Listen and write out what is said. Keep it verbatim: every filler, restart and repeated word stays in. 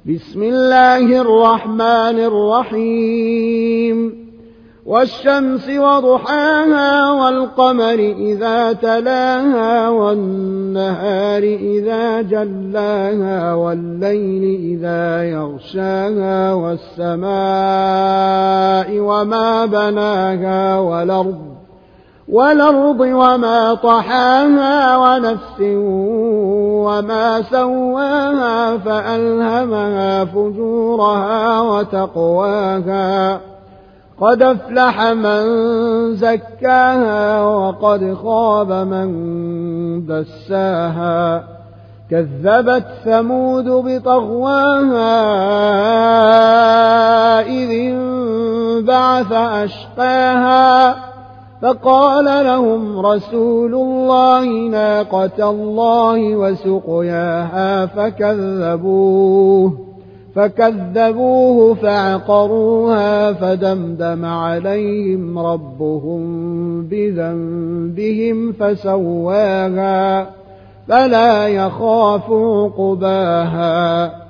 بسم الله الرحمن الرحيم والشمس وضحاها والقمر إذا تلاها والنهار إذا جلاها والليل إذا يغشاها والسماء وما بناها والأرض والأرض وما طحاها ونفس وما سواها فألهمها فجورها وتقواها قد أفلح من زكاها وقد خاب من دساها كذبت ثمود بطغواها إذ انبعث أشقاها فقال لهم رسول الله ناقة الله وسقياها فكذبوه فكذبوه فعقروها فدمدم عليهم ربهم بذنبهم فسواها فلا يخاف عقباها.